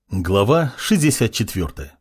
Глава 64.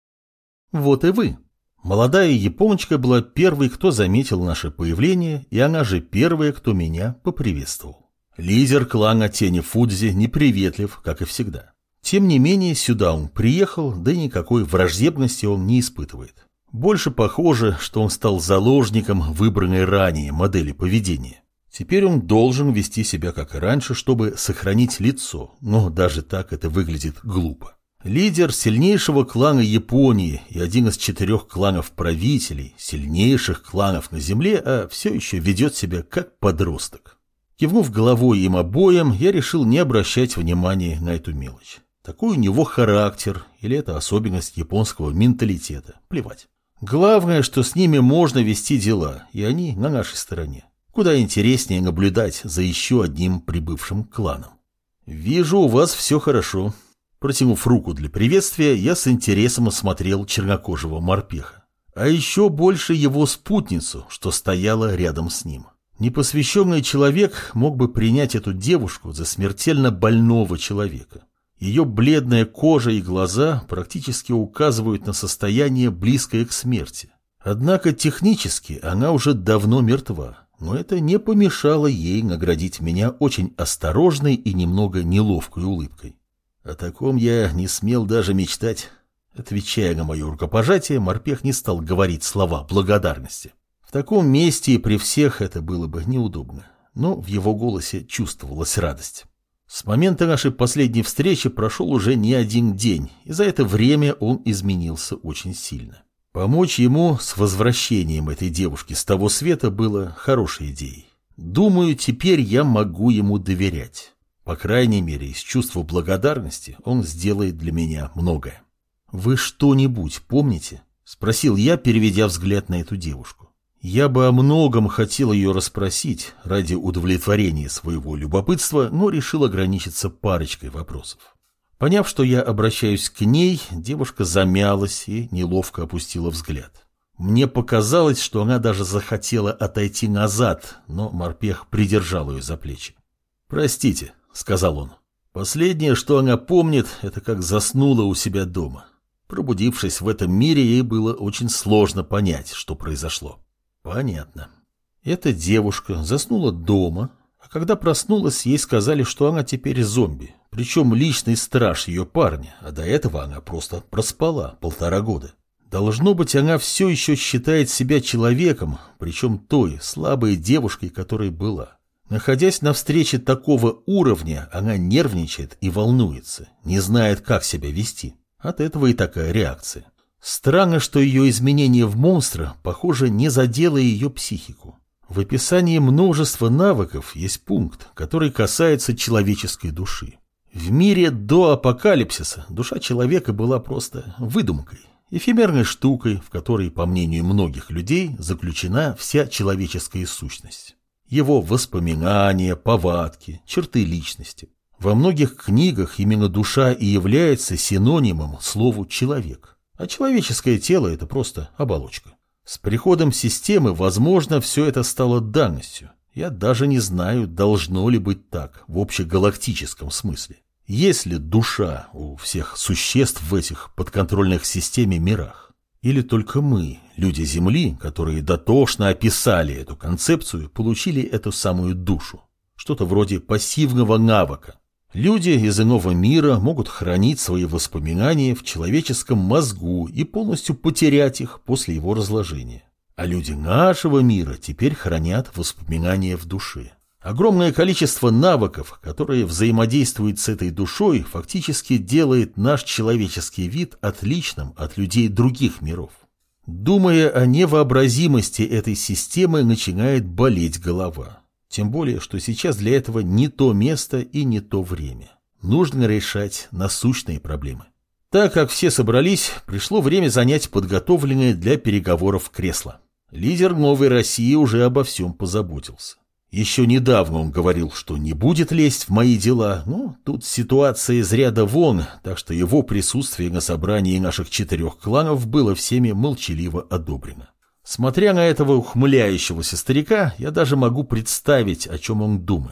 Вот и вы. Молодая японочка была первой, кто заметил наше появление, и она же первая, кто меня поприветствовал. Лидер клана Тени Фудзи неприветлив, как и всегда. Тем не менее, сюда он приехал, да и никакой враждебности он не испытывает. Больше похоже, что он стал заложником выбранной ранее модели поведения. Теперь он должен вести себя как и раньше, чтобы сохранить лицо, но даже так это выглядит глупо. Лидер сильнейшего клана Японии и один из 4 кланов-правителей, сильнейших кланов на земле, а все еще ведет себя как подросток. Кивнув головой им обоим, я решил не обращать внимания на эту мелочь. Такой у него характер, или это особенность японского менталитета, плевать. Главное, что с ними можно вести дела, и они на нашей стороне. Куда интереснее наблюдать за еще одним прибывшим кланом. «Вижу, у вас все хорошо». Протянув руку для приветствия, я с интересом осмотрел чернокожего морпеха. А еще больше его спутницу, что стояла рядом с ним. Непосвященный человек мог бы принять эту девушку за смертельно больного человека. Ее бледная кожа и глаза практически указывают на состояние, близкое к смерти. Однако технически она уже давно мертва. Но это не помешало ей наградить меня очень осторожной и немного неловкой улыбкой. О таком я не смел даже мечтать. Отвечая на мое рукопожатие, морпех не стал говорить слова благодарности. В таком месте и при всех это было бы неудобно, но в его голосе чувствовалась радость. С момента нашей последней встречи прошел уже не один день, и за это время он изменился очень сильно. Помочь ему с возвращением этой девушки с того света было хорошей идеей. Думаю, теперь я могу ему доверять. По крайней мере, из чувства благодарности он сделает для меня многое. «Вы что-нибудь помните?» – спросил я, переведя взгляд на эту девушку. Я бы о многом хотел ее расспросить ради удовлетворения своего любопытства, но решил ограничиться парочкой вопросов. Поняв, что я обращаюсь к ней, девушка замялась и неловко опустила взгляд. Мне показалось, что она даже захотела отойти назад, но морпех придержал ее за плечи. «Простите», — сказал он. «Последнее, что она помнит, это как заснула у себя дома. Пробудившись в этом мире, ей было очень сложно понять, что произошло». «Понятно. Эта девушка заснула дома, а когда проснулась, ей сказали, что она теперь зомби. Причем личный страж ее парня, а до этого она просто проспала 1,5 года. Должно быть, она все еще считает себя человеком, причем той слабой девушкой, которой была. Находясь на встрече такого уровня, она нервничает и волнуется, не знает, как себя вести. От этого и такая реакция. Странно, что ее изменение в монстра, похоже, не задело ее психику. В описании множества навыков есть пункт, который касается человеческой души. В мире до апокалипсиса душа человека была просто выдумкой, эфемерной штукой, в которой, по мнению многих людей, заключена вся человеческая сущность. Его воспоминания, повадки, черты личности. Во многих книгах именно душа и является синонимом слову «человек», а человеческое тело – это просто оболочка. С приходом системы, возможно, все это стало данностью. Я даже не знаю, должно ли быть так в общегалактическом смысле. Есть ли душа у всех существ в этих подконтрольных системе мирах? Или только мы, люди Земли, которые дотошно описали эту концепцию, получили эту самую душу? Что-то вроде пассивного навыка. Люди из иного мира могут хранить свои воспоминания в человеческом мозгу и полностью потерять их после его разложения. А люди нашего мира теперь хранят воспоминания в душе. Огромное количество навыков, которые взаимодействуют с этой душой, фактически делает наш человеческий вид отличным от людей других миров. Думая о невообразимости этой системы, начинает болеть голова. Тем более, что сейчас для этого не то место и не то время. Нужно решать насущные проблемы. Так как все собрались, пришло время занять подготовленное для переговоров кресло. Лидер Новой России уже обо всем позаботился. Еще недавно он говорил, что не будет лезть в мои дела, но тут ситуация из ряда вон, так что его присутствие на собрании наших 4 кланов было всеми молчаливо одобрено. Смотря на этого ухмыляющегося старика, я даже могу представить, о чем он думает.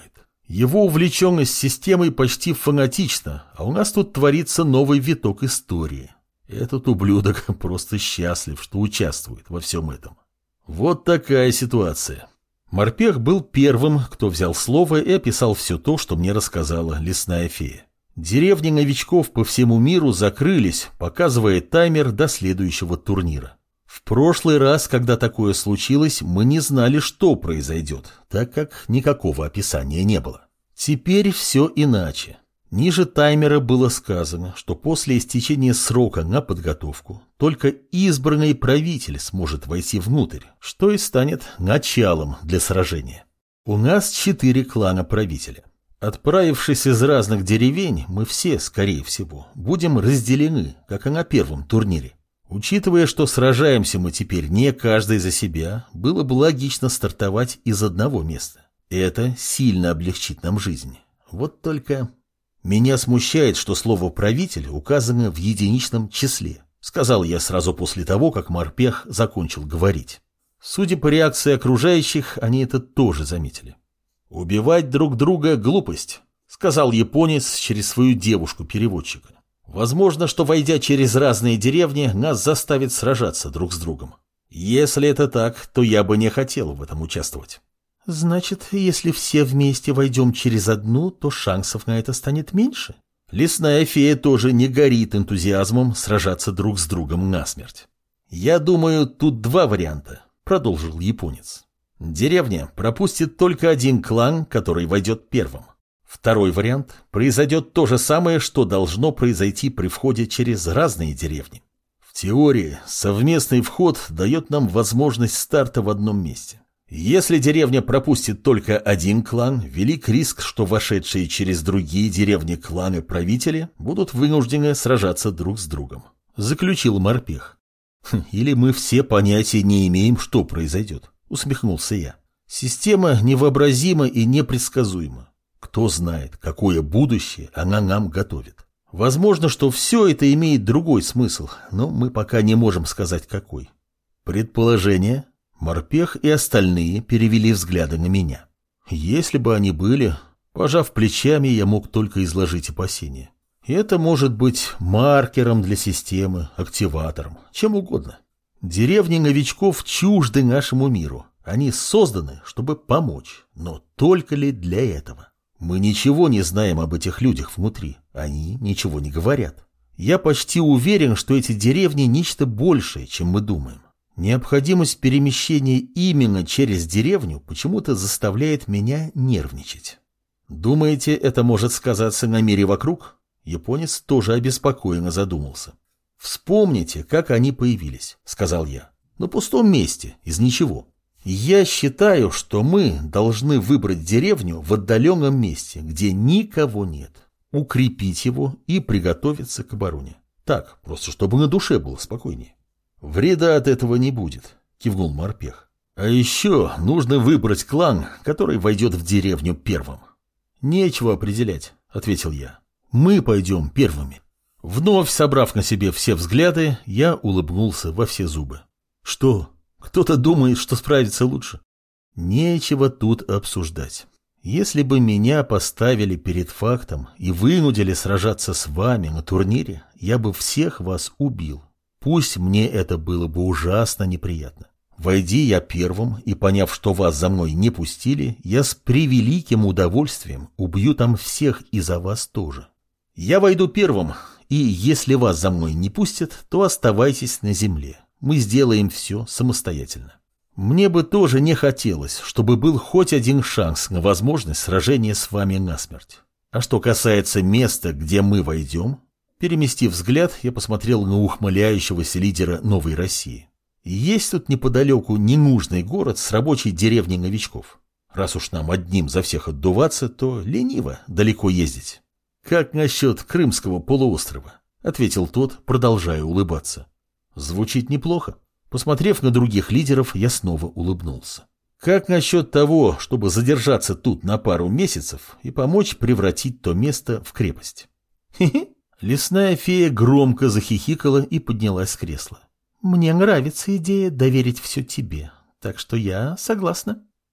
Его увлеченность системой почти фанатична, а у нас тут творится новый виток истории. Этот ублюдок просто счастлив, что участвует во всем этом. Вот такая ситуация. Морпех был первым, кто взял слово и описал все то, что мне рассказала лесная фея. Деревни новичков по всему миру закрылись, показывая таймер до следующего турнира. В прошлый раз, когда такое случилось, мы не знали, что произойдет, так как никакого описания не было. Теперь все иначе. Ниже таймера было сказано, что после истечения срока на подготовку только избранный правитель сможет войти внутрь, что и станет началом для сражения. У нас 4 клана правителя. Отправившись из разных деревень, мы все, скорее всего, будем разделены, как и на первом турнире. Учитывая, что сражаемся мы теперь не каждый за себя, было бы логично стартовать из одного места. Это сильно облегчит нам жизнь. Вот только... Меня смущает, что слово «правитель» указано в единичном числе, сказал я сразу после того, как Морпех закончил говорить. Судя по реакции окружающих, они это тоже заметили. «Убивать друг друга – глупость», – сказал японец через свою девушку-переводчика. «Возможно, что, войдя через разные деревни, нас заставит сражаться друг с другом. Если это так, то я бы не хотел в этом участвовать». «Значит, если все вместе войдем через одну, то шансов на это станет меньше?» Лесная фея тоже не горит энтузиазмом сражаться друг с другом насмерть. «Я думаю, тут 2 варианта», – продолжил японец. «Деревня пропустит только один клан, который войдет первым. Второй вариант – произойдет то же самое, что должно произойти при входе через разные деревни. В теории совместный вход дает нам возможность старта в одном месте. Если деревня пропустит только один клан, велик риск, что вошедшие через другие деревни кланы-правители будут вынуждены сражаться друг с другом», – заключил Морпех. «Или мы все понятия не имеем, что произойдет», – усмехнулся я. «Система невообразима и непредсказуема. Кто знает, какое будущее она нам готовит. Возможно, что все это имеет другой смысл, но мы пока не можем сказать, какой». «Предположение?» Морпех и остальные перевели взгляды на меня. Если бы они были, пожав плечами, я мог только изложить опасения. Это может быть маркером для системы, активатором, чем угодно. Деревни новичков чужды нашему миру. Они созданы, чтобы помочь, но только ли для этого? Мы ничего не знаем об этих людях внутри, они ничего не говорят. Я почти уверен, что эти деревни нечто большее, чем мы думаем. Необходимость перемещения именно через деревню почему-то заставляет меня нервничать. Думаете, это может сказаться на мире вокруг? Японец тоже обеспокоенно задумался. Вспомните, как они появились, сказал я. На пустом месте, из ничего. Я считаю, что мы должны выбрать деревню в отдаленном месте, где никого нет, укрепить его и приготовиться к обороне. Так, просто чтобы на душе было спокойнее. «Вреда от этого не будет», — кивнул Морпех. «А еще нужно выбрать клан, который войдет в деревню первым». «Нечего определять», — ответил я. «Мы пойдем первыми». Вновь собрав на себе все взгляды, я улыбнулся во все зубы. «Что, кто-то думает, что справится лучше?» «Нечего тут обсуждать. Если бы меня поставили перед фактом и вынудили сражаться с вами на турнире, я бы всех вас убил. Пусть мне это было бы ужасно неприятно. Войди я первым и, поняв, что вас за мной не пустили, я с превеликим удовольствием убью там всех и за вас тоже. Я войду первым, и если вас за мной не пустят, то оставайтесь на земле. Мы сделаем все самостоятельно. Мне бы тоже не хотелось, чтобы был хоть один шанс на возможность сражения с вами насмерть. А что касается места, где мы войдем... Переместив взгляд, я посмотрел на ухмыляющегося лидера Новой России. Есть тут неподалеку ненужный город с рабочей деревней новичков. Раз уж нам одним за всех отдуваться, то лениво далеко ездить. «Как насчет Крымского полуострова?» — ответил тот, продолжая улыбаться. «Звучит неплохо». Посмотрев на других лидеров, я снова улыбнулся. «Как насчет того, чтобы задержаться тут на пару месяцев и помочь превратить то место в крепость?» «Хе-хе». Лесная фея громко захихикала и поднялась с кресла. «Мне нравится идея доверить все тебе, так что я согласна».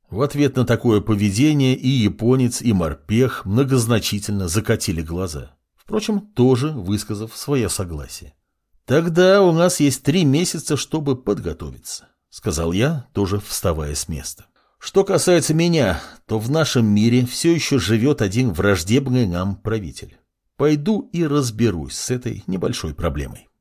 В ответ на такое поведение и японец, и морпех многозначительно закатили глаза, впрочем, тоже высказав свое согласие. «Тогда у нас есть 3 месяца, чтобы подготовиться», — сказал я, тоже вставая с места. «Что касается меня, то в нашем мире все еще живет один враждебный нам правитель. Пойду и разберусь с этой небольшой проблемой».